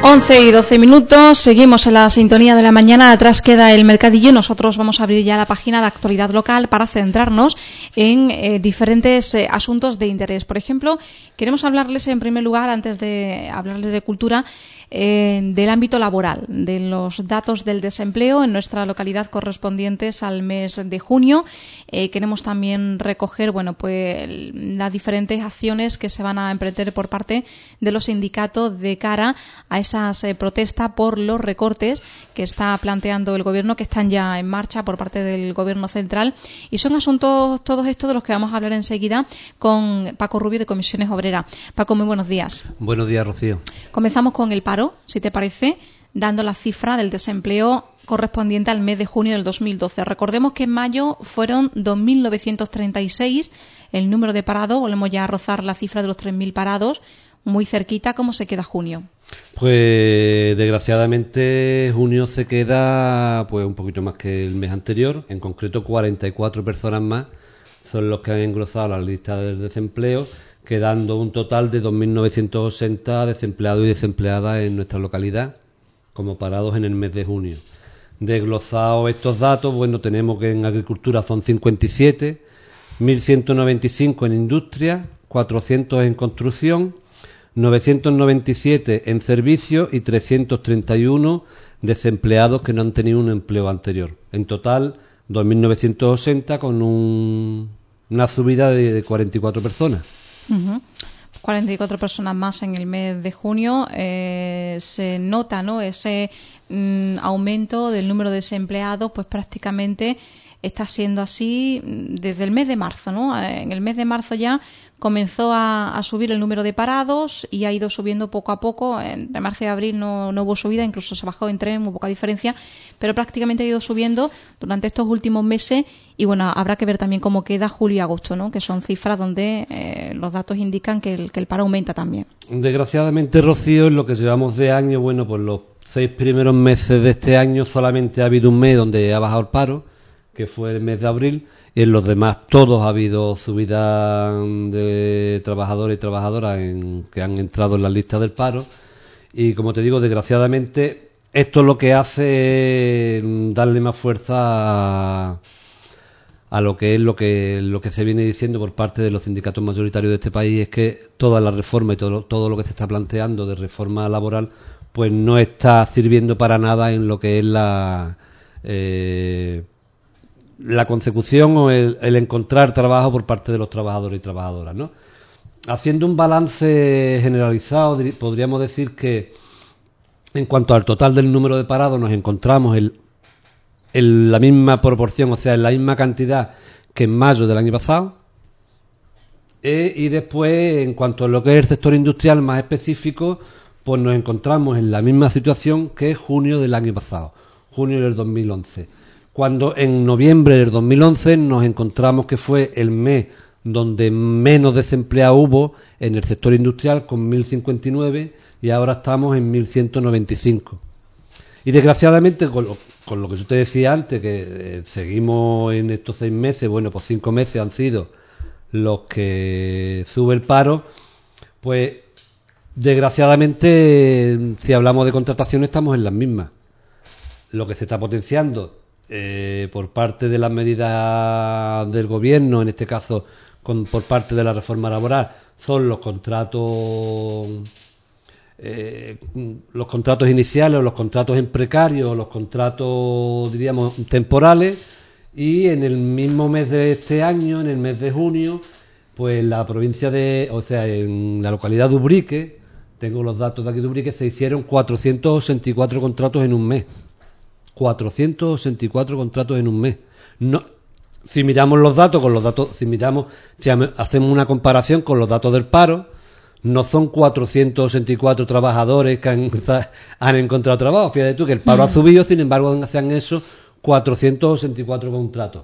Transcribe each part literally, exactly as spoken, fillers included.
once y doce minutos, seguimos en la sintonía de la mañana, atrás queda el mercadillo y nosotros vamos a abrir ya la página de actualidad local para centrarnos en eh, diferentes eh, asuntos de interés. Por ejemplo, queremos hablarles en primer lugar, antes de hablarles de cultura, eh, del ámbito laboral, de los datos del desempleo en nuestra localidad correspondientes al mes de junio. Eh, queremos también recoger, bueno, pues las diferentes acciones que se van a emprender por parte de los sindicatos de cara a esas eh, protestas por los recortes que está planteando el gobierno, que están ya en marcha por parte del gobierno central, y son asuntos todos estos de los que vamos a hablar enseguida con Paco Rubio de Comisiones Obreras. Paco, muy buenos días. Buenos días, Rocío. Comenzamos con el paro, si te parece, dando la cifra del desempleo correspondiente al mes de junio del dos mil doce. Recordemos que en mayo fueron dos mil novecientos treinta y seis el número de parados, volvemos ya a rozar la cifra de los tres mil parados, muy cerquita. ¿Cómo se queda junio? Pues desgraciadamente junio se queda pues un poquito más que el mes anterior, en concreto cuarenta y cuatro personas más son los que han engrosado la lista del desempleo, quedando un total de dos mil novecientos ochenta desempleados y desempleadas en nuestra localidad como parados en el mes de junio. Desglosados estos datos, bueno, tenemos que en agricultura son cincuenta y siete, mil ciento noventa y cinco en industria, cuatrocientos en construcción, novecientos noventa y siete en servicios y trescientos treinta y uno desempleados que no han tenido un empleo anterior. En total, dos mil novecientos ochenta con un, una subida de, de cuarenta y cuatro personas. Uh-huh. cuarenta y cuatro personas más en el mes de junio. Eh, se nota, ¿no?, ese mm, aumento del número de desempleados, pues prácticamente está siendo así desde el mes de marzo, ¿no? En el mes de marzo ya comenzó a, a subir el número de parados y ha ido subiendo poco a poco. En marzo y abril no, no hubo subida, incluso se bajó en tren, muy poca diferencia, pero prácticamente ha ido subiendo durante estos últimos meses. Y bueno, habrá que ver también cómo queda julio y agosto, ¿no?, que son cifras donde eh, los datos indican que el, que el paro aumenta también. Desgraciadamente, Rocío, en lo que llevamos de año, bueno, pues los seis primeros meses de este año solamente ha habido un mes donde ha bajado el paro, que fue el mes de abril, y en los demás todos ha habido subida de trabajadores y trabajadoras en, que han entrado en la lista del paro. Y como te digo, desgraciadamente, esto lo que hace es darle más fuerza a, a lo que es lo que lo que se viene diciendo por parte de los sindicatos mayoritarios de este país, es que toda la reforma y todo, todo lo que se está planteando de reforma laboral pues no está sirviendo para nada en lo que es la... Eh, la consecución o el, el encontrar trabajo por parte de los trabajadores y trabajadoras, ¿no? Haciendo un balance generalizado, podríamos decir que en cuanto al total del número de parados nos encontramos en, en la misma proporción, o sea, en la misma cantidad que en mayo del año pasado. E, y después, en cuanto a lo que es el sector industrial más específico, pues nos encontramos en la misma situación que junio del año pasado, junio del dos mil once. Cuando en noviembre del dos mil once nos encontramos que fue el mes donde menos desempleados hubo en el sector industrial, con mil cincuenta y nueve, y ahora estamos en mil ciento noventa y cinco. Y desgraciadamente, con lo, con lo que yo te decía antes, que eh, seguimos en estos seis meses, bueno, pues cinco meses han sido los que sube el paro, pues desgraciadamente, si hablamos de contratación, estamos en las mismas. Lo que se está potenciando Eh, por parte de las medidas del gobierno, en este caso con, por parte de la reforma laboral, son los contratos eh, los contratos iniciales o los contratos en precario, los contratos, diríamos, temporales. Y en el mismo mes de este año, en el mes de junio, pues la provincia de, o sea, en la localidad de Ubrique, tengo los datos de aquí de Ubrique, se hicieron cuatrocientos ochenta y cuatro contratos en un mes. cuatrocientos ochenta y cuatro contratos en un mes. No, si miramos los datos con los datos, si miramos, si hacemos una comparación con los datos del paro, no son cuatrocientos ochenta y cuatro trabajadores que han, han encontrado trabajo. Fíjate tú que el paro mm. ha subido, sin embargo se han hecho cuatrocientos ochenta y cuatro contratos.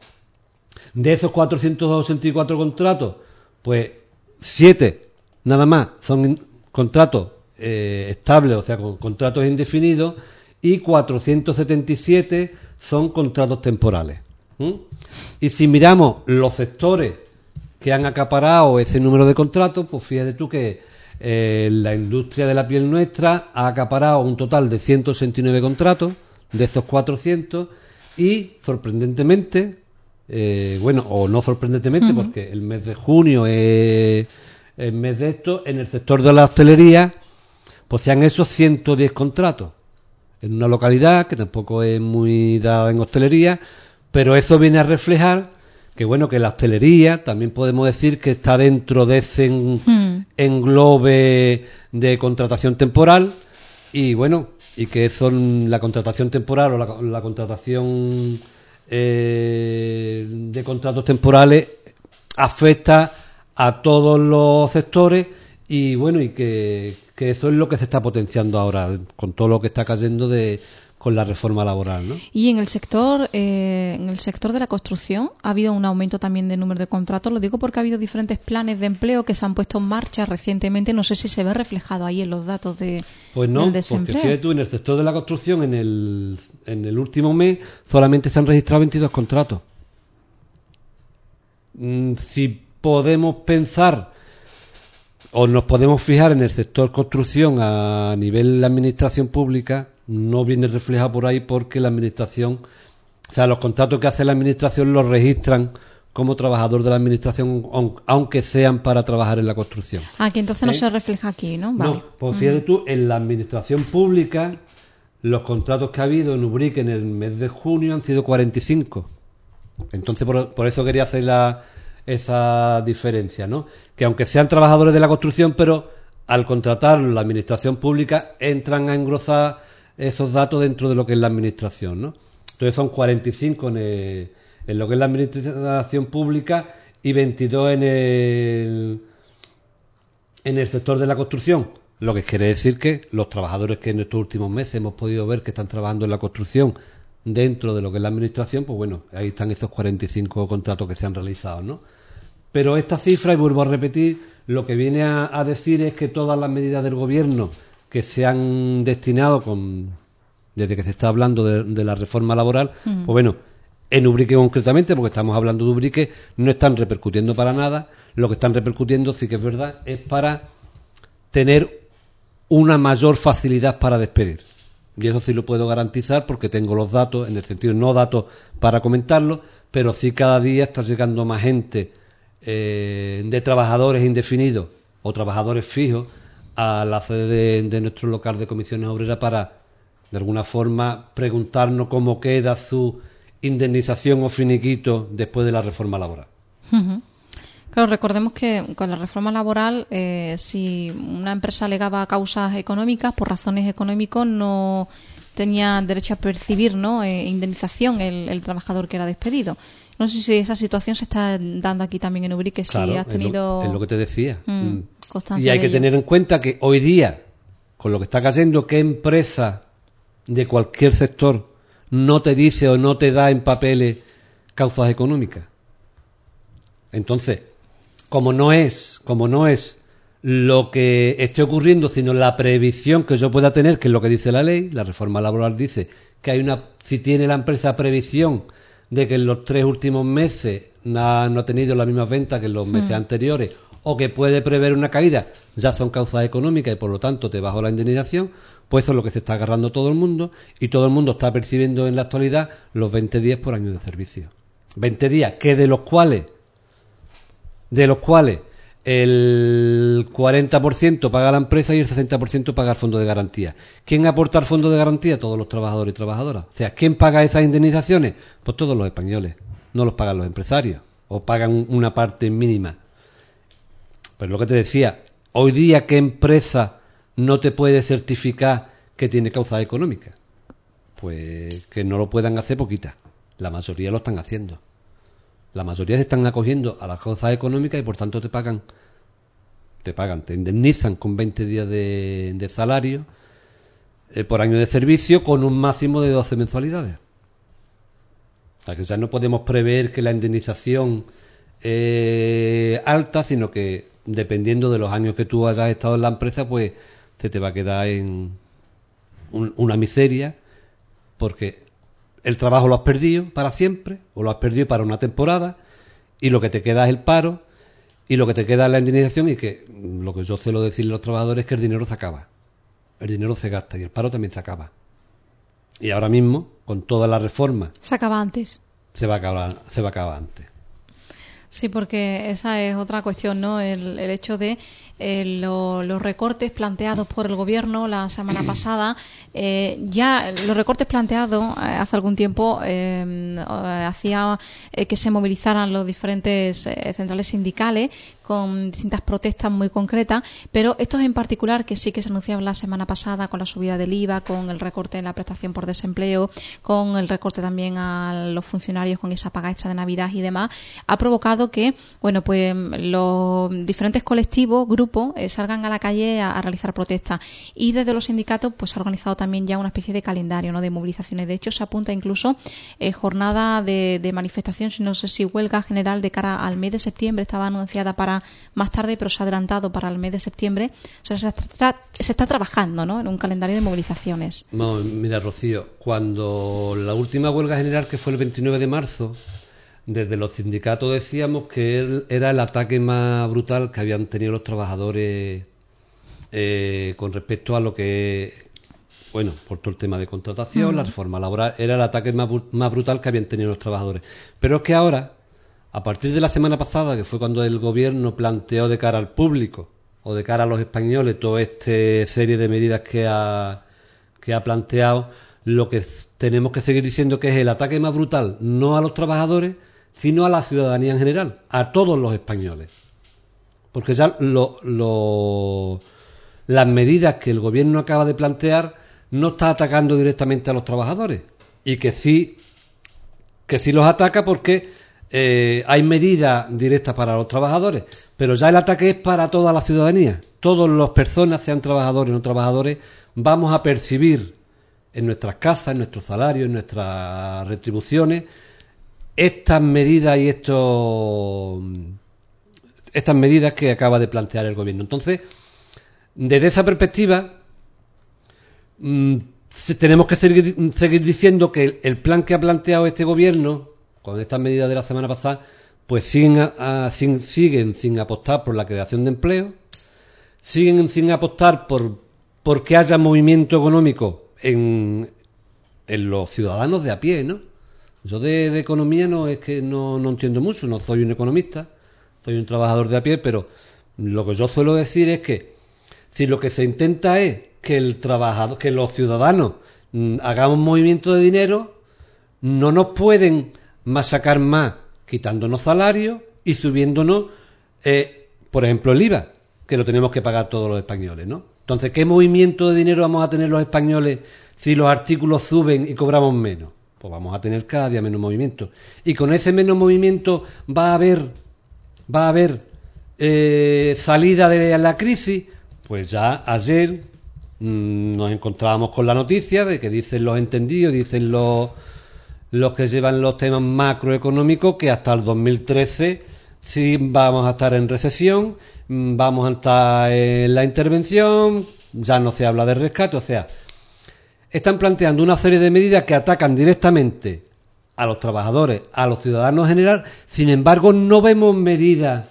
De esos cuatrocientos ochenta y cuatro contratos, pues siete nada más son contratos eh, estables, o sea, con contratos indefinidos, y cuatrocientos setenta y siete son contratos temporales. ¿Mm? Y si miramos los sectores que han acaparado ese número de contratos, pues fíjate tú que eh, la industria de la piel nuestra ha acaparado un total de ciento sesenta y nueve contratos, de esos cuatrocientos, y sorprendentemente, eh, bueno, o no sorprendentemente, uh-huh. porque el mes de junio es el mes de esto, en el sector de la hostelería, pues se han hecho ciento diez contratos, en una localidad que tampoco es muy dada en hostelería, pero eso viene a reflejar que bueno, que la hostelería también podemos decir que está dentro de ese en, hmm. englobe de contratación temporal, y bueno, y que son la contratación temporal o la, la contratación eh, de contratos temporales afecta a todos los sectores, y bueno, y que, que eso es lo que se está potenciando ahora con todo lo que está cayendo de con la reforma laboral, ¿no? Y en el sector eh, en el sector de la construcción ha habido un aumento también de número de contratos. Lo digo porque ha habido diferentes planes de empleo que se han puesto en marcha recientemente. No sé si se ve reflejado ahí en los datos de pues no, del desempleo. Porque fíjate tú, en el sector de la construcción en el en el último mes solamente se han registrado veintidós contratos. Mm, si podemos pensar o nos podemos fijar en el sector construcción a nivel de la administración pública, no viene reflejado por ahí porque la administración, o sea, los contratos que hace la administración los registran como trabajador de la administración, aunque sean para trabajar en la construcción. Ah, que entonces no ¿Eh? se refleja aquí, ¿no? Vale. No, pues fíjate uh-huh. tú, en la administración pública, los contratos que ha habido en Ubrique en el mes de junio han sido cuarenta y cinco. Entonces, por, por eso quería hacer la, esa diferencia, ¿no? Que aunque sean trabajadores de la construcción, pero al contratar la administración pública entran a engrosar esos datos dentro de lo que es la administración, ¿no? Entonces son cuarenta y cinco en, el, en lo que es la administración pública y veintidós en el en el sector de la construcción, lo que quiere decir que los trabajadores que en estos últimos meses hemos podido ver que están trabajando en la construcción dentro de lo que es la administración, pues bueno, ahí están esos cuarenta y cinco contratos que se han realizado, ¿no? Pero esta cifra, y vuelvo a repetir, lo que viene a, a decir es que todas las medidas del gobierno que se han destinado con desde que se está hablando de, de la reforma laboral, mm. pues bueno, en Ubrique concretamente, porque estamos hablando de Ubrique, no están repercutiendo para nada. Lo que están repercutiendo, sí que es verdad, es para tener una mayor facilidad para despedir. Y eso sí lo puedo garantizar porque tengo los datos, en el sentido, no datos para comentarlo, pero sí cada día está llegando más gente eh, de trabajadores indefinidos o trabajadores fijos a la sede de, de nuestro local de comisiones obreras para, de alguna forma, preguntarnos cómo queda su indemnización o finiquito después de la reforma laboral. Uh-huh. Claro, recordemos que con la reforma laboral, eh, si una empresa alegaba causas económicas, por razones económicas, no tenía derecho a percibir, ¿no?, eh, indemnización el, el trabajador que era despedido. No sé si esa situación se está dando aquí también en Ubrique, si claro, has tenido... Es lo, es lo que te decía. Mm, y hay que ello. tener en cuenta que hoy día, con lo que está cayendo, ¿qué empresa de cualquier sector no te dice o no te da en papeles causas económicas? Entonces, como no es, como no es lo que esté ocurriendo, sino la previsión que yo pueda tener, que es lo que dice la ley, la reforma laboral dice que hay una, si tiene la empresa previsión de que en los tres últimos meses no, no ha tenido las mismas ventas que en los meses mm. anteriores, o que puede prever una caída, ya son causas económicas y por lo tanto te bajo la indemnización, pues eso es lo que se está agarrando todo el mundo, y todo el mundo está percibiendo en la actualidad los veinte días por año de servicio. veinte días, que de los cuales de los cuales el cuarenta por ciento paga la empresa y el sesenta por ciento paga el fondo de garantía. ¿Quién aporta el fondo de garantía? Todos los trabajadores y trabajadoras. O sea, ¿quién paga esas indemnizaciones? Pues todos los españoles. No los pagan los empresarios, o pagan una parte mínima. Pero lo que te decía, hoy día, ¿qué empresa no te puede certificar que tiene causas económicas? Pues que no lo puedan hacer poquitas. La mayoría lo están haciendo. La mayoría se están acogiendo a las causas económicas y por tanto te pagan, te pagan, te indemnizan con veinte días de, de salario eh, por año de servicio con un máximo de doce mensualidades. O sea que ya no podemos prever que la indemnización eh, alta, sino que dependiendo de los años que tú hayas estado en la empresa, pues se te va a quedar en un, una miseria, porque el trabajo lo has perdido para siempre, o lo has perdido para una temporada, y lo que te queda es el paro, y lo que te queda es la indemnización, y que lo que yo suelo decirle a los trabajadores es que el dinero se acaba. El dinero se gasta y el paro también se acaba. Y ahora mismo, con toda la reforma... Se acaba antes. Se va a acabar, se va a acabar antes. Sí, porque esa es otra cuestión, ¿no? El, el hecho de eh, lo, los recortes planteados por el Gobierno la semana pasada. Eh, ya los recortes planteados eh, hace algún tiempo eh, hacía eh, que se movilizaran los diferentes eh, centrales sindicales con distintas protestas muy concretas, pero estos en particular, que sí que se anunciaban la semana pasada con la subida del I V A, con el recorte en la prestación por desempleo, con el recorte también a los funcionarios con esa paga extra de Navidad y demás, ha provocado que, bueno, pues los diferentes colectivos, grupos, eh, salgan a la calle a, a realizar protestas. Y desde los sindicatos, pues se ha organizado también ya una especie de calendario, ¿no?, de movilizaciones. De hecho, se apunta incluso eh, jornada de, de manifestación, no sé si huelga general de cara al mes de septiembre, estaba anunciada para más tarde, pero se ha adelantado para el mes de septiembre. O sea, se está, se está trabajando, ¿no?, en un calendario de movilizaciones. No, mira, Rocío, cuando la última huelga general, que fue el veintinueve de marzo, desde los sindicatos decíamos que era el ataque más brutal que habían tenido los trabajadores eh, con respecto a lo que, bueno, por todo el tema de contratación, mm. la reforma laboral, era el ataque más, más brutal que habían tenido los trabajadores. Pero es que ahora, a partir de la semana pasada, que fue cuando el Gobierno planteó de cara al público o de cara a los españoles toda esta serie de medidas que ha, que ha planteado, lo que tenemos que seguir diciendo que es el ataque más brutal, no a los trabajadores, sino a la ciudadanía en general, a todos los españoles. Porque ya lo, lo, las medidas que el Gobierno acaba de plantear no está atacando directamente a los trabajadores, y que sí, que sí los ataca porque Eh, hay medidas directas para los trabajadores, pero ya el ataque es para toda la ciudadanía. Todas las personas, sean trabajadores o no trabajadores, vamos a percibir en nuestras casas, en nuestros salarios, en nuestras retribuciones, estas medidas y estos estas medidas que acaba de plantear el Gobierno. Entonces, desde esa perspectiva, mmm, tenemos que seguir, seguir diciendo que el, el plan que ha planteado este Gobierno con estas medidas de la semana pasada, pues siguen, a, a, sin, siguen sin apostar por la creación de empleo, siguen sin apostar por, por que haya movimiento económico en, en los ciudadanos de a pie, ¿no? Yo de, de economía no es que no, no entiendo mucho, no soy un economista, soy un trabajador de a pie, pero lo que yo suelo decir es que si lo que se intenta es que el trabajador, que los ciudadanos mmm, hagamos movimiento de dinero, no nos pueden más sacar más quitándonos salarios y subiéndonos, eh, por ejemplo, el I V A, que lo tenemos que pagar todos los españoles, ¿no? Entonces, ¿qué movimiento de dinero vamos a tener los españoles si los artículos suben y cobramos menos? Pues vamos a tener cada día menos movimiento. Y con ese menos movimiento va a haber, va a haber eh, salida de la crisis. Pues ya ayer mmm, nos encontrábamos con la noticia de que dicen los entendidos, dicen los los que llevan los temas macroeconómicos, que hasta el dos mil trece sí vamos a estar en recesión, vamos a estar en la intervención, ya no se habla de rescate. O sea, están planteando una serie de medidas que atacan directamente a los trabajadores, a los ciudadanos en general. Sin embargo, no vemos medidas,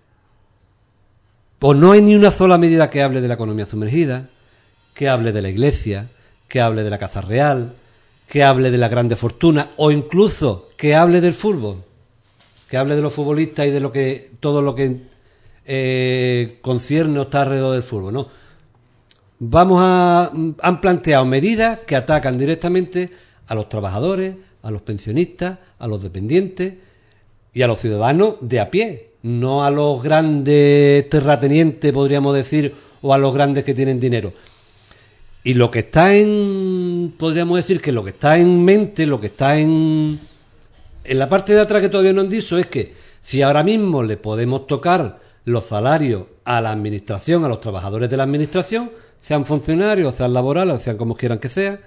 o no hay ni una sola medida que hable de la economía sumergida, que hable de la Iglesia, que hable de la Casa Real, que hable de la grande fortuna, o incluso que hable del fútbol, que hable de los futbolistas y de lo que todo lo que eh, concierne o está alrededor del fútbol, ¿no? Vamos a han planteado medidas que atacan directamente a los trabajadores, a los pensionistas, a los dependientes y a los ciudadanos de a pie, no a los grandes terratenientes, podríamos decir, o a los grandes que tienen dinero. Y lo que está en, podríamos decir que lo que está en mente, lo que está en, en la parte de atrás que todavía no han dicho es que si ahora mismo le podemos tocar los salarios a la administración, a los trabajadores de la administración, sean funcionarios, sean laborales, sean como quieran que sea,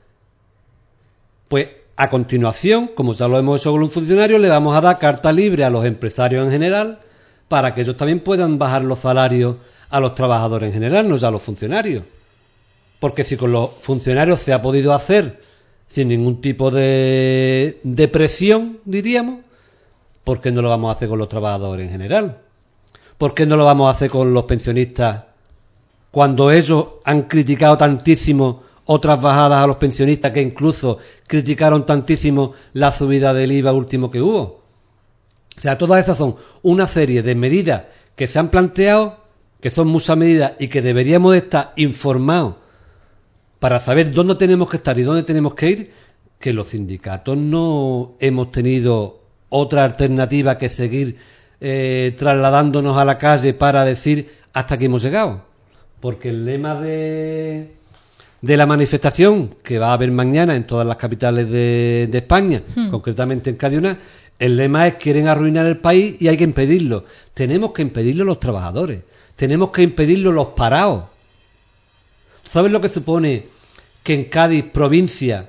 pues a continuación, como ya lo hemos hecho con los funcionarios, le vamos a dar carta libre a los empresarios en general para que ellos también puedan bajar los salarios a los trabajadores en general, no ya a los funcionarios. Porque si con los funcionarios se ha podido hacer sin ningún tipo de, de presión, diríamos, ¿por qué no lo vamos a hacer con los trabajadores en general? ¿por qué no lo vamos a hacer con los pensionistas cuando ellos han criticado tantísimo otras bajadas a los pensionistas, que incluso criticaron tantísimo la subida del I V A último que hubo? O sea, todas esas son una serie de medidas que se han planteado, que son muchas medidas y que deberíamos de estar informados para saber dónde tenemos que estar y dónde tenemos que ir, que los sindicatos no hemos tenido otra alternativa que seguir eh, trasladándonos a la calle para decir hasta aquí hemos llegado. Porque el lema de, de la manifestación que va a haber mañana en todas las capitales de, de España, hmm. concretamente en Cádiz, el lema es: quieren arruinar el país y hay que impedirlo. Tenemos que impedirlo los trabajadores, tenemos que impedirlo los parados. ¿Sabes lo que supone que en Cádiz, provincia,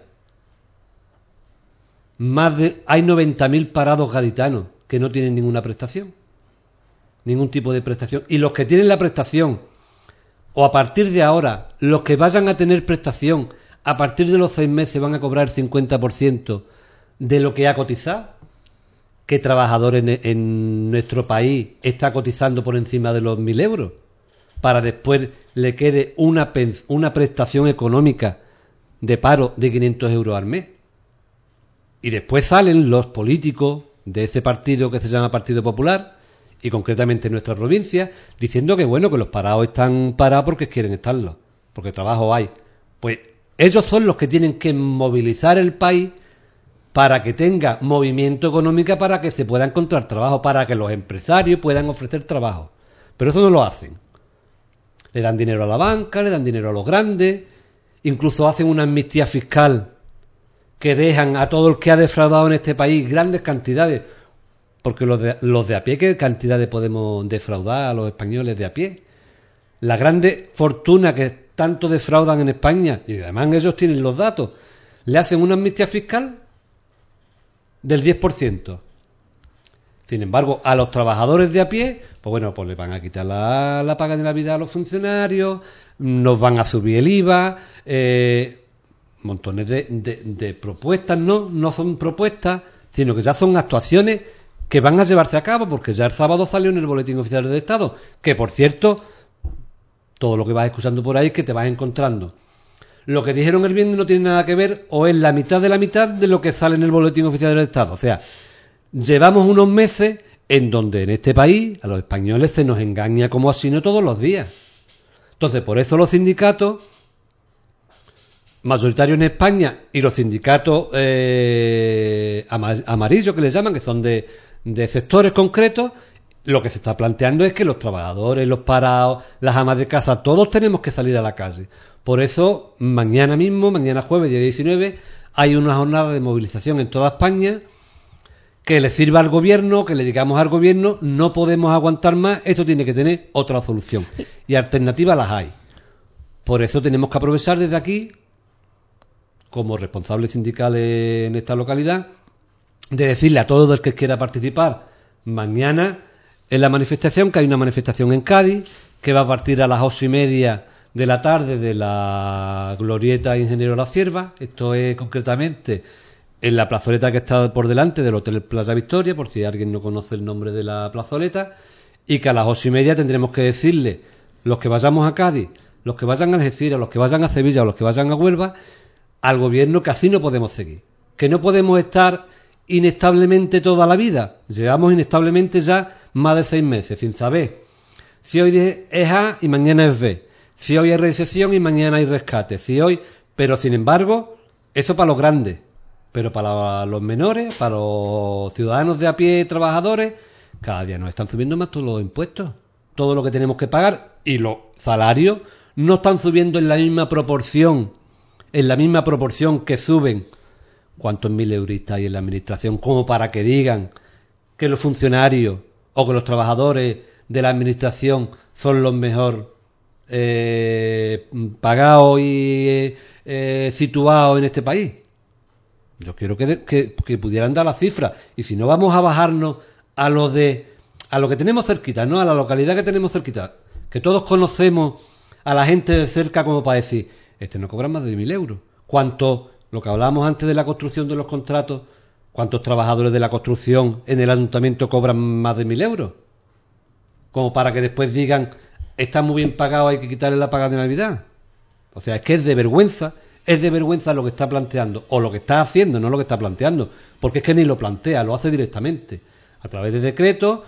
más de hay noventa mil parados gaditanos que no tienen ninguna prestación? Ningún tipo de prestación. Y los que tienen la prestación, o a partir de ahora, los que vayan a tener prestación, a partir de los seis meses van a cobrar el cincuenta por ciento de lo que ha cotizado. ¿Qué trabajador en, en nuestro país está cotizando por encima de los mil euros? Para después le quede una, una prestación económica de paro de quinientos euros al mes. Y después salen los políticos de ese partido que se llama Partido Popular, y concretamente en nuestra provincia, diciendo que bueno, que los parados están parados porque quieren estarlo, porque trabajo hay. Pues ellos son los que tienen que movilizar el país para que tenga movimiento económico, para que se pueda encontrar trabajo, para que los empresarios puedan ofrecer trabajo. Pero eso no lo hacen. Le dan dinero a la banca, le dan dinero a los grandes, incluso hacen una amnistía fiscal que dejan a todo el que ha defraudado en este país grandes cantidades, porque los de, los de a pie, ¿qué cantidades podemos defraudar a los españoles de a pie? La grande fortuna que tanto defraudan en España, y además ellos tienen los datos, le hacen una amnistía fiscal del diez por ciento. Sin embargo, a los trabajadores de a pie, pues bueno, pues le van a quitar la, la paga de Navidad a los funcionarios, nos van a subir el I V A, eh, montones de, de, de propuestas, no, no son propuestas, sino que ya son actuaciones que van a llevarse a cabo, porque ya el sábado salió en el Boletín Oficial del Estado, que por cierto, todo lo que vas escuchando por ahí es que te vas encontrando. Lo que dijeron el viernes no tiene nada que ver, o es la mitad de la mitad de lo que sale en el Boletín Oficial del Estado. O sea, llevamos unos meses en donde en este país a los españoles se nos engaña como asino todos los días. Entonces, por eso los sindicatos mayoritarios en España y los sindicatos eh, amarillos, que les llaman, que son de, de sectores concretos, lo que se está planteando es que los trabajadores, los parados, las amas de casa, todos tenemos que salir a la calle. Por eso, mañana mismo, mañana jueves, día diecinueve, hay una jornada de movilización en toda España que le sirva al gobierno, que le digamos al gobierno: no podemos aguantar más, esto tiene que tener otra solución. Y alternativas las hay. Por eso tenemos que aprovechar desde aquí, como responsables sindicales en esta localidad, de decirle a todo el que quiera participar mañana en la manifestación, que hay una manifestación en Cádiz, que va a partir a las ocho y media de la tarde de la Glorieta Ingeniero La Cierva. Esto es concretamente en la plazoleta que está por delante del Hotel Plaza Victoria, por si alguien no conoce el nombre de la plazoleta, y que a las ocho y media tendremos que decirle, los que vayamos a Cádiz, los que vayan a Algeciras, los que vayan a Sevilla o los que vayan a Huelva, al gobierno que así no podemos seguir, que no podemos estar inestablemente toda la vida. Llevamos inestablemente ya más de seis meses sin saber si hoy es A y mañana es B, si hoy hay recesión y mañana hay rescate, si hoy, pero sin embargo, eso para los grandes, pero para los menores, para los ciudadanos de a pie, trabajadores, cada día nos están subiendo más todos los impuestos, todo lo que tenemos que pagar, y los salarios no están subiendo en la misma proporción, en la misma proporción que suben. ¿Cuántos mil euristas hay en la administración como para que digan que los funcionarios o que los trabajadores de la administración son los mejor eh, pagados y eh, situados en este país? Yo quiero que, de, que, que pudieran dar la cifra, y si no, vamos a bajarnos a lo de a lo que tenemos cerquita, ¿no? A la localidad que tenemos cerquita, que todos conocemos a la gente de cerca, como para decir, este no cobra más de mil euros. ¿Cuánto? Lo que hablábamos antes de la construcción de los contratos, ¿cuántos trabajadores de la construcción en el ayuntamiento cobran más de mil euros? como para que después digan, está muy bien pagado, hay que quitarle la paga de Navidad. O sea, es que es de vergüenza, es de vergüenza lo que está planteando, o lo que está haciendo, no lo que está planteando, porque es que ni lo plantea, lo hace directamente, a través de decretos,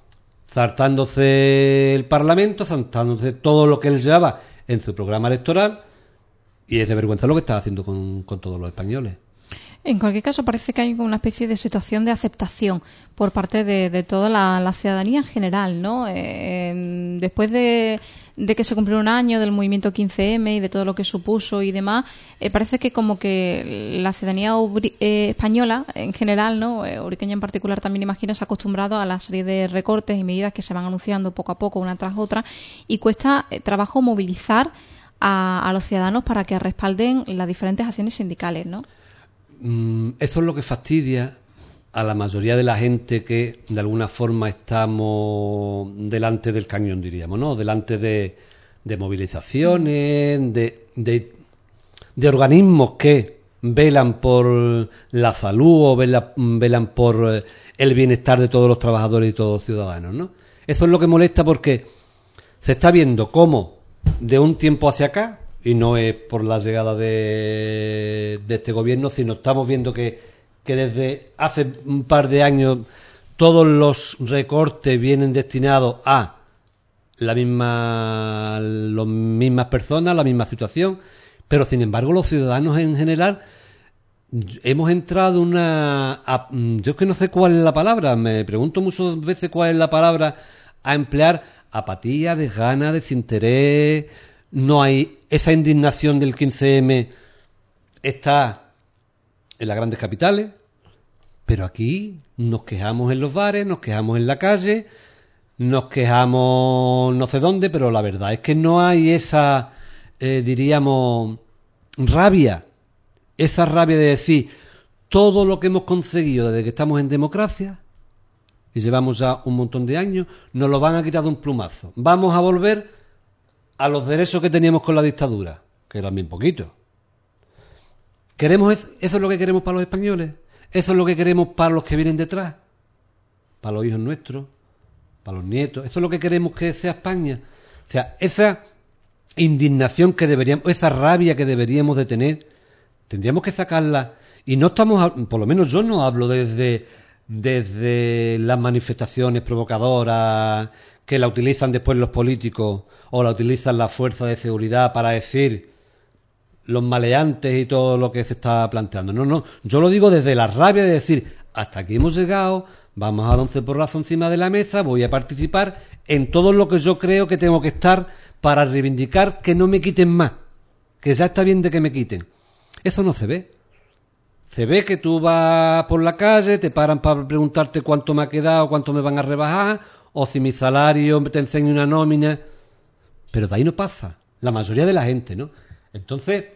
saltándose el Parlamento, saltándose todo lo que él llevaba en su programa electoral, y es de vergüenza lo que está haciendo con, con todos los españoles. En cualquier caso, parece que hay una especie de situación de aceptación por parte de, de toda la, la ciudadanía en general, ¿no? Eh, después de, de que se cumplió un año del movimiento quince eme y de todo lo que supuso y demás, eh, parece que como que la ciudadanía ubri, eh, española en general, ¿no? Eh, Uriqueña en particular también, imagino, se ha acostumbrado a la serie de recortes y medidas que se van anunciando poco a poco, una tras otra, y cuesta eh, trabajo movilizar a, a los ciudadanos para que respalden las diferentes acciones sindicales, ¿no? Eso es lo que fastidia a la mayoría de la gente que de alguna forma estamos delante del cañón, diríamos, ¿no? Delante de, de movilizaciones, de, de, de organismos que velan por la salud o velan, velan por el bienestar de todos los trabajadores y todos los ciudadanos, ¿no? Eso es lo que molesta porque se está viendo cómo de un tiempo hacia acá, y no es por la llegada de, de este gobierno, sino estamos viendo que, que desde hace un par de años todos los recortes vienen destinados a la misma, las mismas personas, la misma situación, pero sin embargo los ciudadanos en general hemos entrado en una... A, yo es que no sé cuál es la palabra, me pregunto muchas veces cuál es la palabra a emplear: apatía, desgana, desinterés. No hay esa indignación del quince eme, está en las grandes capitales, pero aquí nos quejamos en los bares, nos quejamos en la calle, nos quejamos no sé dónde, pero la verdad es que no hay esa, eh, diríamos, rabia, esa rabia de decir todo lo que hemos conseguido desde que estamos en democracia, y llevamos ya un montón de años, nos lo van a quitar de un plumazo. Vamos a volver a los derechos que teníamos con la dictadura, que eran bien poquitos. ¿Queremos eso? ¿Eso es lo que queremos para los españoles? ¿Eso es lo que queremos para los que vienen detrás? Para los hijos nuestros, para los nietos. ¿Eso es lo que queremos que sea España? O sea, esa indignación que deberíamos, esa rabia que deberíamos de tener, tendríamos que sacarla. Y no estamos, por lo menos yo no hablo desde, desde las manifestaciones provocadoras que la utilizan después los políticos o la utilizan las fuerzas de seguridad para decir los maleantes y todo lo que se está planteando. No, no, yo lo digo desde la rabia de decir, hasta aquí hemos llegado, vamos a dar once porrazos encima de la mesa, voy a participar en todo lo que yo creo que tengo que estar para reivindicar que no me quiten más, que ya está bien de que me quiten. Eso no se ve. Se ve que tú vas por la calle, te paran para preguntarte cuánto me ha quedado, cuánto me van a rebajar, o si mi salario te enseña una nómina, pero de ahí no pasa, la mayoría de la gente, ¿no? Entonces,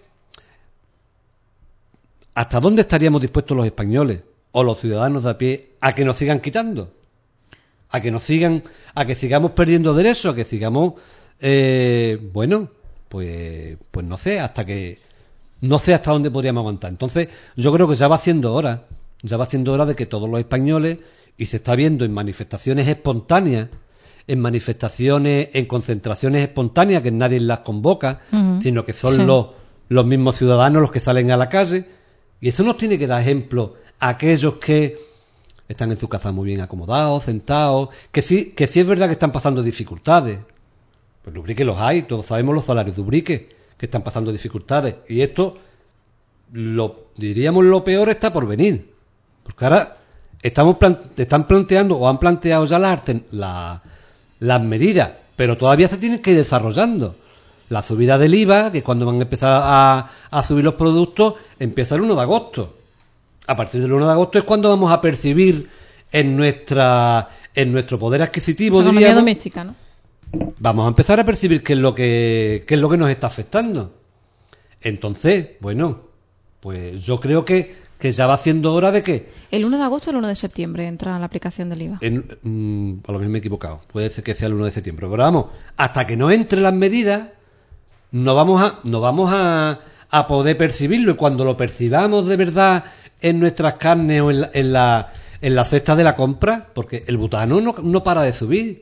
¿hasta dónde estaríamos dispuestos los españoles o los ciudadanos de a pie a que nos sigan quitando? A que nos sigan, a que sigamos perdiendo derechos, a que sigamos, eh, bueno, pues, pues no sé, hasta que, no sé hasta dónde podríamos aguantar. Entonces, yo creo que ya va siendo hora, ya va siendo hora de que todos los españoles, y se está viendo en manifestaciones espontáneas, en manifestaciones, en concentraciones espontáneas, que nadie las convoca, uh-huh. sino que son sí. los, los mismos ciudadanos los que salen a la calle, y eso nos tiene que dar ejemplo a aquellos que están en su casa muy bien acomodados, sentados, que sí, que sí es verdad que están pasando dificultades. Pues Ubrique los hay, todos sabemos los salarios de Ubrique, que están pasando dificultades, y esto, lo diríamos lo peor está por venir, porque ahora estamos plan- están planteando o han planteado ya las, la, las medidas, pero todavía se tienen que ir desarrollando. La subida del I V A, que cuando van a empezar a, a subir los productos, empieza el uno de agosto. A partir del uno de agosto es cuando vamos a percibir en nuestra en nuestro poder adquisitivo, diríamos, economía doméstica, ¿no? Vamos a empezar a percibir qué es lo que qué es lo que nos está afectando. Entonces, bueno, pues yo creo que que ya va siendo hora de que... ¿El uno de agosto o el uno de septiembre entra la aplicación del I V A? En, mmm, a lo mejor me he equivocado. Puede ser que sea el uno de septiembre. Pero vamos, hasta que no entren las medidas, no vamos a no vamos a, a poder percibirlo. Y cuando lo percibamos de verdad en nuestras carnes o en la, en la, en la cesta de la compra, porque el butano no, no para de subir.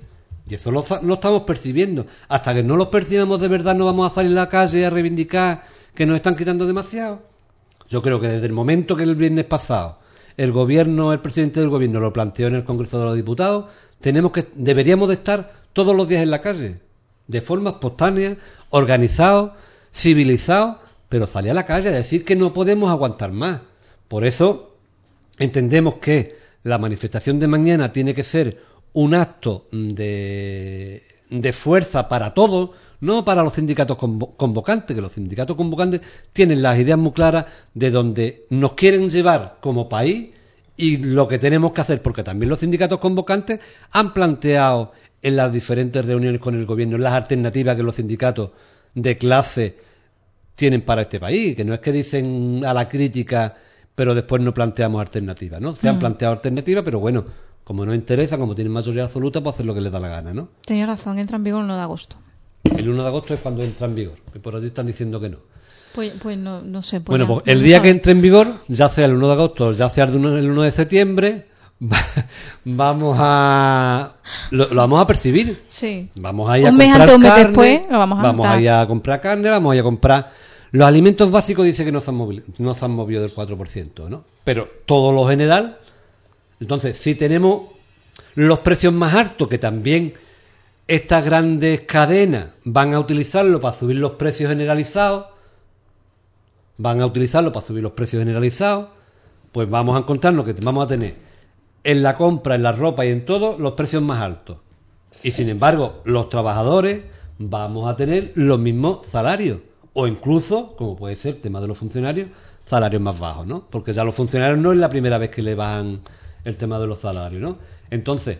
Y eso lo, lo estamos percibiendo. Hasta que no lo percibamos de verdad, no vamos a salir a la calle a reivindicar que nos están quitando demasiado. Yo creo que desde el momento que el viernes pasado el gobierno, el presidente del gobierno lo planteó en el Congreso de los Diputados, tenemos que, deberíamos de estar todos los días en la calle, de forma espontánea, organizados, civilizados, pero salir a la calle a decir que no podemos aguantar más. Por eso entendemos que la manifestación de mañana tiene que ser un acto de, de fuerza para todos, no para los sindicatos convocantes, que los sindicatos convocantes tienen las ideas muy claras de donde nos quieren llevar como país y lo que tenemos que hacer, porque también los sindicatos convocantes han planteado en las diferentes reuniones con el gobierno las alternativas que los sindicatos de clase tienen para este país, que no es que dicen a la crítica pero después no planteamos alternativas, ¿no? Se han mm. planteado alternativas, pero bueno, como no interesa, como tienen mayoría absoluta, pues hacer lo que les da la gana, ¿no? Tenía razón, entra en vigor el uno de agosto. El uno de agosto es cuando entra en vigor, que por allí están diciendo que no. Pues, pues no, no sé. Pues bueno, ya, pues el no día sabe. que entre en vigor, ya sea el uno de agosto, ya sea el uno de septiembre, vamos a... Lo, lo vamos a percibir. Sí. Vamos a ir a un mes comprar antes, un mes carne, después, lo vamos a Vamos notar. a ir a comprar carne, vamos a ir a comprar... Los alimentos básicos dice que no se han movido, no se han movido del cuatro por ciento, ¿no? Pero todo lo general... Entonces, si tenemos los precios más altos, que también estas grandes cadenas van a utilizarlo para subir los precios generalizados, van a utilizarlo para subir los precios generalizados, pues vamos a encontrarnos que vamos a tener en la compra, en la ropa y en todo los precios más altos. Y sin embargo, los trabajadores vamos a tener los mismos salarios, o incluso, como puede ser el tema de los funcionarios, salarios más bajos, ¿no? Porque ya los funcionarios no es la primera vez que le bajan el tema de los salarios, ¿no? Entonces,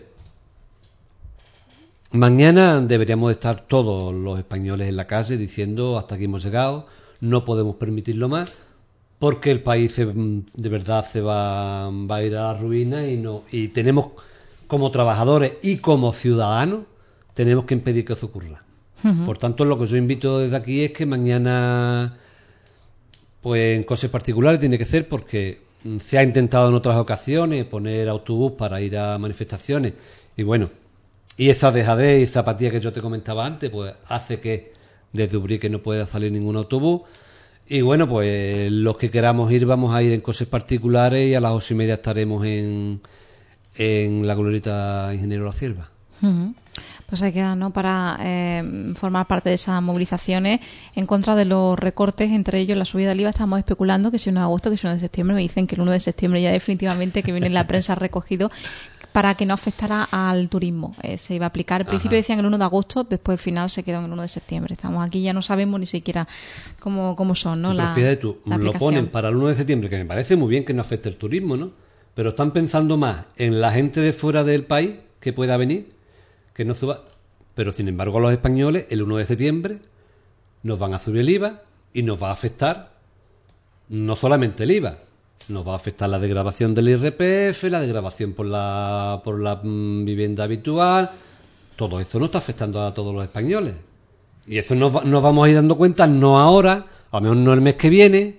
mañana deberíamos estar todos los españoles en la calle diciendo hasta aquí hemos llegado, no podemos permitirlo más, porque el país se, de verdad se va, va a ir a la ruina y no y tenemos como trabajadores y como ciudadanos tenemos que impedir que eso ocurra. Uh-huh. Por tanto, lo que yo invito desde aquí es que mañana, pues en cosas particulares tiene que ser, porque se ha intentado en otras ocasiones poner autobús para ir a manifestaciones y bueno, y esa dejadez y esa apatía que yo te comentaba antes, pues hace que desde Ubrique no pueda salir ningún autobús. Y bueno, pues los que queramos ir vamos a ir en cosas particulares y a las ocho y media estaremos en, en la glorieta Ingeniero La Cierva. Uh-huh. Pues ahí queda, ¿no? Para eh, formar parte de esas movilizaciones en contra de los recortes, entre ellos la subida del I V A. Estamos especulando que si uno de agosto, que si uno de septiembre. Me dicen que el uno de septiembre ya definitivamente, que viene en la prensa recogido, para que no afectara al turismo. Eh, se iba a aplicar. Al principio Ajá. decían el uno de agosto, después al final se quedó en el uno de septiembre. Estamos aquí, ya no sabemos ni siquiera cómo, cómo son, ¿no? Pero la, fíjate tú, la lo ponen para el uno de septiembre, que me parece muy bien que no afecte el turismo, ¿no? Pero están pensando más en la gente de fuera del país que pueda venir, que no suba. Pero sin embargo los españoles, el uno de septiembre, nos van a subir el I V A y nos va a afectar no solamente el I V A, nos va a afectar la degradación del I R P F, la degradación por la por la mmm, vivienda habitual. Todo eso nos está afectando a todos los españoles. Y eso nos, va, nos vamos a ir dando cuenta, no ahora, a lo mejor no el mes que viene,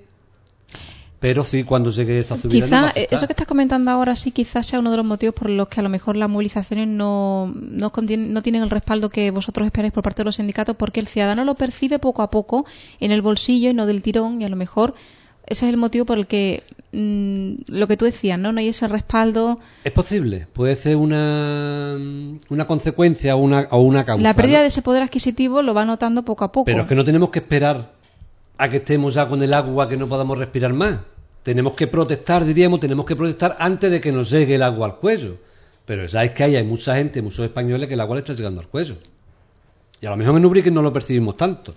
pero sí cuando llegue esa subida. Quizá eso que estás comentando ahora sí quizás sea uno de los motivos por los que a lo mejor las movilizaciones no, no, contienen, no tienen el respaldo que vosotros esperáis por parte de los sindicatos, porque el ciudadano lo percibe poco a poco en el bolsillo y no del tirón, y a lo mejor ese es el motivo por el que mmm, lo que tú decías, ¿no? No hay ese respaldo. Es posible, puede ser una una consecuencia o una, o una causa. La pérdida, ¿no?, de ese poder adquisitivo lo va notando poco a poco. Pero es que no tenemos que esperar a que estemos ya con el agua que no podamos respirar más. Tenemos que protestar, diríamos, tenemos que protestar antes de que nos llegue el agua al cuello. Pero ya es que hay, hay mucha gente, muchos españoles, que el agua le está llegando al cuello. Y a lo mejor en Ubrique no lo percibimos tanto.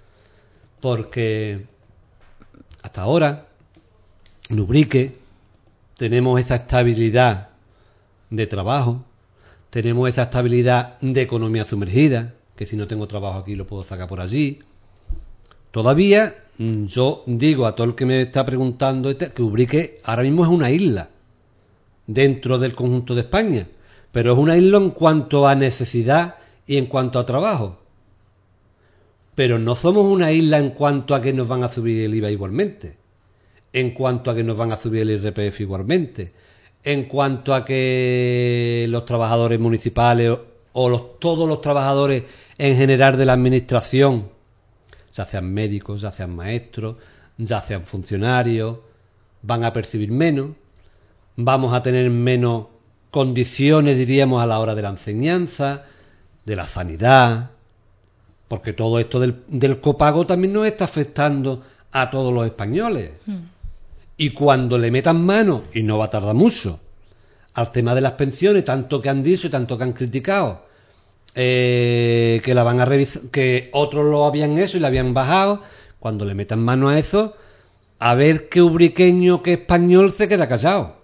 Porque hasta ahora, en Ubrique, tenemos esa estabilidad de trabajo, tenemos esa estabilidad de economía sumergida, que si no tengo trabajo aquí lo puedo sacar por allí. Todavía yo digo a todo el que me está preguntando que Ubrique ahora mismo es una isla dentro del conjunto de España, pero es una isla en cuanto a necesidad y en cuanto a trabajo. Pero no somos una isla en cuanto a que nos van a subir el I V A igualmente, en cuanto a que nos van a subir el I R P F igualmente, en cuanto a que los trabajadores municipales o los, todos los trabajadores en general de la administración, ya sean médicos, ya sean maestros, ya sean funcionarios, van a percibir menos, vamos a tener menos condiciones, diríamos, a la hora de la enseñanza, de la sanidad, porque todo esto del, del copago también nos está afectando a todos los españoles. Mm. Y cuando le metan mano, y no va a tardar mucho, al tema de las pensiones, tanto que han dicho y tanto que han criticado, eh, que la van a revisar, que otros lo habían hecho y la habían bajado, cuando le metan mano a eso, a ver qué ubriqueño, qué español se queda callado.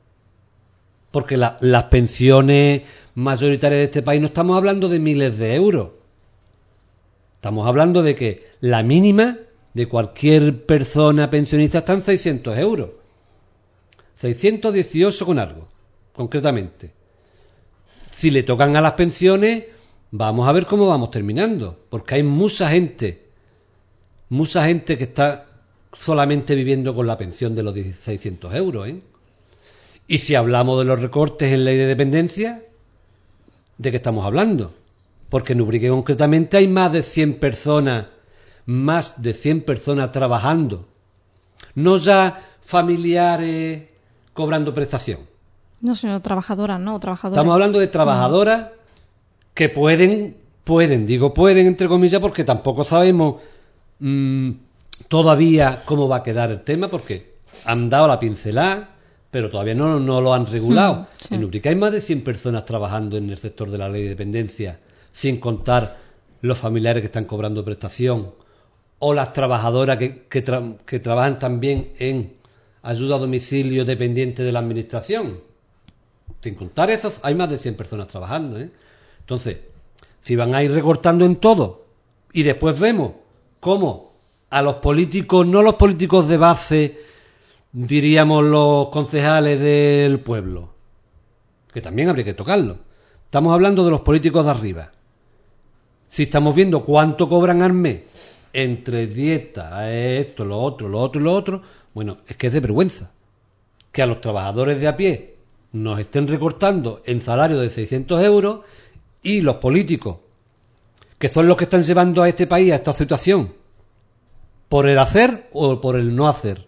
Porque la, las pensiones mayoritarias de este país no estamos hablando de miles de euros. Estamos hablando de que la mínima de cualquier persona pensionista está en seiscientos euros. seiscientos dieciocho con algo, concretamente. Si le tocan a las pensiones, vamos a ver cómo vamos terminando. Porque hay mucha gente, mucha gente que está solamente viviendo con la pensión de los seiscientos euros, ¿eh? Y si hablamos de los recortes en ley de dependencia, ¿de qué estamos hablando? Porque en Ubrique concretamente hay más de cien personas, más de cien personas trabajando. No ya familiares cobrando prestación. No, sino trabajadoras, ¿no? Trabajadoras. Estamos hablando de trabajadoras mm. que pueden, pueden, digo pueden entre comillas, porque tampoco sabemos mmm, todavía cómo va a quedar el tema, porque han dado la pincelada, pero todavía no, no lo han regulado. Mm, sí. En Ubrique hay más de cien personas trabajando en el sector de la ley de dependencia, sin contar los familiares que están cobrando prestación, o las trabajadoras que, que, tra- que trabajan también en ayuda a domicilio dependiente de la administración. Sin contar esos, hay más de cien personas trabajando, ¿eh? Entonces, si van a ir recortando en todo, y después vemos cómo a los políticos, no los políticos de base, diríamos los concejales del pueblo, que también habría que tocarlo. Estamos hablando de los políticos de arriba. Si estamos viendo cuánto cobran al mes entre dieta, esto, lo otro, lo otro y lo otro, bueno, es que es de vergüenza que a los trabajadores de a pie nos estén recortando en salario de seiscientos euros y los políticos, que son los que están llevando a este país a esta situación, por el hacer o por el no hacer,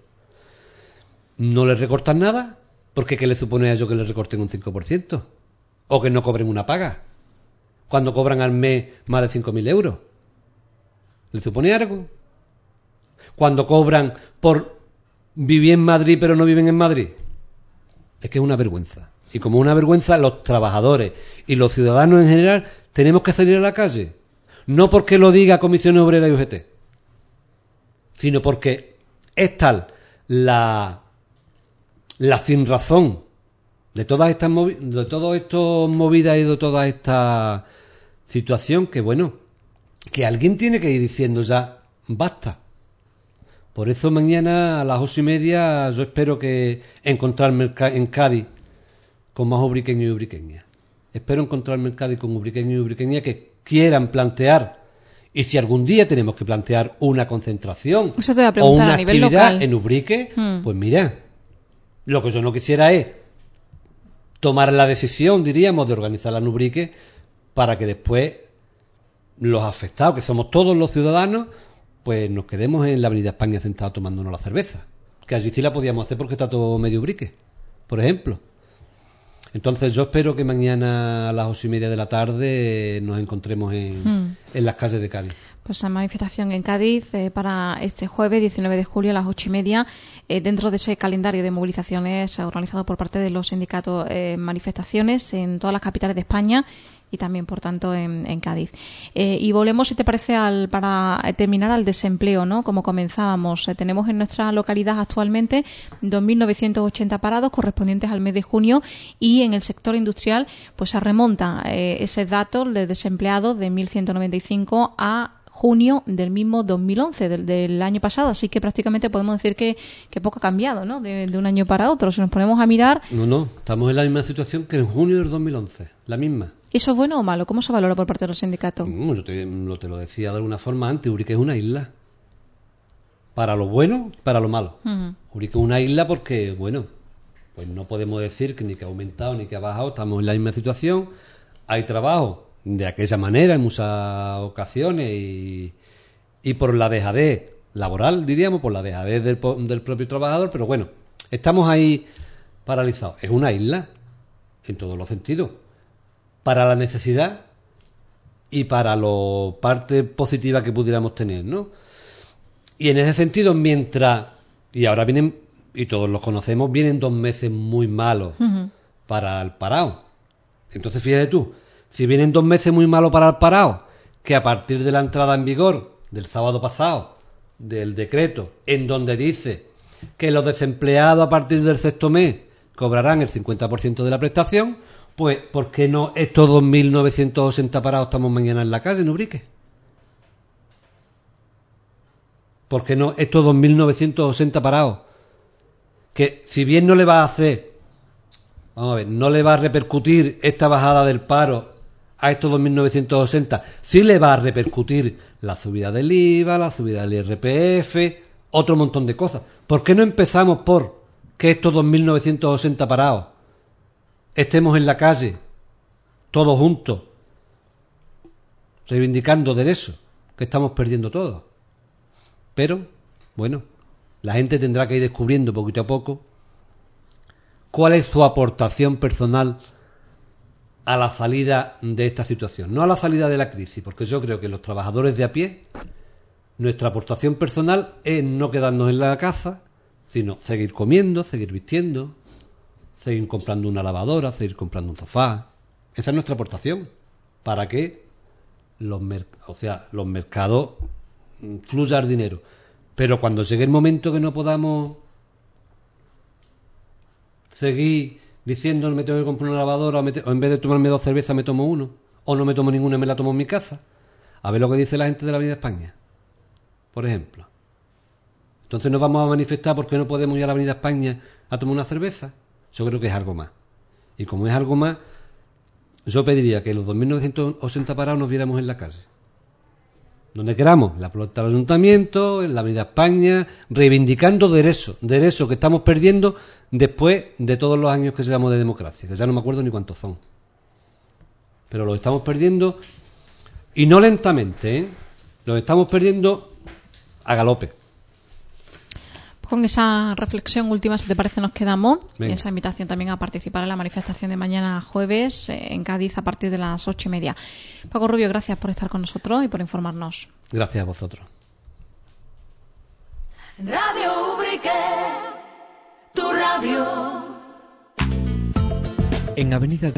no les recortan nada, porque ¿qué les supone a ellos que les recorten un cinco por ciento? O que no cobren una paga, cuando cobran al mes más de cinco mil euros. ¿Les supone algo? Cuando cobran por vivir en Madrid pero no viven en Madrid. Es que es una vergüenza. Y como una vergüenza, los trabajadores y los ciudadanos en general tenemos que salir a la calle. No porque lo diga Comisiones Obreras y U G T, sino porque es tal la, la sinrazón de todas estas movi- de todas estas movidas y de toda esta situación que, bueno, que alguien tiene que ir diciendo ya basta. Por eso mañana a las ocho y media yo espero que encontrarme en Cádiz con más ubriqueños y ubriqueñas. Espero encontrarme en Cádiz con ubriqueños y ubriqueñas que quieran plantear, y si algún día tenemos que plantear una concentración o una actividad local en Ubrique, hmm. pues mira, lo que yo no quisiera es tomar la decisión, diríamos, de organizarla en Ubrique para que después los afectados, que somos todos los ciudadanos, pues nos quedemos en la Avenida España sentados tomándonos la cerveza, que allí sí la podíamos hacer porque está todo medio Ubrique, por ejemplo. Entonces yo espero que mañana a las ocho y media de la tarde nos encontremos en, mm. en las calles de Cádiz. Pues la manifestación en Cádiz eh, para este jueves diecinueve de julio a las ocho y media, eh, dentro de ese calendario de movilizaciones organizado por parte de los sindicatos, eh, manifestaciones en todas las capitales de España y también, por tanto, en, en Cádiz. Eh, y volvemos, si te parece, al, para terminar al desempleo, ¿no? Como comenzábamos, eh, tenemos en nuestra localidad actualmente dos mil novecientos ochenta parados correspondientes al mes de junio, y en el sector industrial pues se remonta eh, ese dato de desempleados de mil ciento noventa y cinco a junio del mismo dos mil once, del, del año pasado. Así que prácticamente podemos decir que, que poco ha cambiado, ¿no? De, de un año para otro. Si nos ponemos a mirar... No, no, estamos en la misma situación que en junio del dos mil once, la misma. ¿Eso es bueno o malo? ¿Cómo se valora por parte de los sindicatos? No, yo te, lo, te lo decía de alguna forma antes, Ubrique es una isla. Para lo bueno, para lo malo. Uh-huh. Ubrique es una isla porque, bueno, pues no podemos decir que ni que ha aumentado ni que ha bajado, estamos en la misma situación, hay trabajo de aquella manera en muchas ocasiones y, y por la dejadez laboral, diríamos, por la dejadez del, del propio trabajador, pero bueno, estamos ahí paralizados. Es una isla en todos los sentidos, para la necesidad y para la parte positiva que pudiéramos tener, ¿no? Y en ese sentido, mientras, y ahora vienen, y todos los conocemos, vienen dos meses muy malos uh-huh. para el parado. Entonces, fíjate tú, si vienen dos meses muy malos para el parado, que a partir de la entrada en vigor del sábado pasado, del decreto, en donde dice que los desempleados a partir del sexto mes cobrarán el cincuenta por ciento de la prestación, pues, ¿por qué no estos dos mil novecientos ochenta parados estamos mañana en la calle, en Ubrique? ¿Por qué no estos dos mil novecientos ochenta parados? Que si bien no le va a hacer, vamos a ver, no le va a repercutir esta bajada del paro a estos dos mil novecientos ochenta, sí le va a repercutir la subida del I V A, la subida del I R P F, otro montón de cosas. ¿Por qué no empezamos por que estos dos mil novecientos ochenta parados estemos en la calle, todos juntos, reivindicando derechos que estamos perdiendo todos? Pero, bueno, la gente tendrá que ir descubriendo poquito a poco cuál es su aportación personal a la salida de esta situación, no a la salida de la crisis, porque yo creo que los trabajadores de a pie, nuestra aportación personal es no quedarnos en la casa, sino seguir comiendo, seguir vistiendo, seguir comprando una lavadora, seguir comprando un sofá. Esa es nuestra aportación para que los, mer- o sea, los mercados fluya el dinero. Pero cuando llegue el momento que no podamos seguir diciendo me tengo que comprar una lavadora o, te- o en vez de tomarme dos cervezas me tomo uno, o no me tomo ninguna y me la tomo en mi casa, a ver lo que dice la gente de la Avenida España, por ejemplo. Entonces nos vamos a manifestar porque no podemos ir a la Avenida España a tomar una cerveza. Yo creo que es algo más. Y como es algo más, yo pediría que los dos mil novecientos ochenta parados nos viéramos en la calle. Donde queramos, en la puerta del Ayuntamiento, en la Avenida España, reivindicando derechos, derechos que estamos perdiendo después de todos los años que llevamos de democracia, que ya no me acuerdo ni cuántos son. Pero los estamos perdiendo, y no lentamente, ¿eh? Los estamos perdiendo a galope. Con esa reflexión última, si te parece, nos quedamos. Venga. Esa invitación también a participar en la manifestación de mañana jueves eh, en Cádiz a partir de las ocho y media. Paco Rubio, gracias por estar con nosotros y por informarnos. Gracias a vosotros. Radio Ubrique, tu radio. En Avenida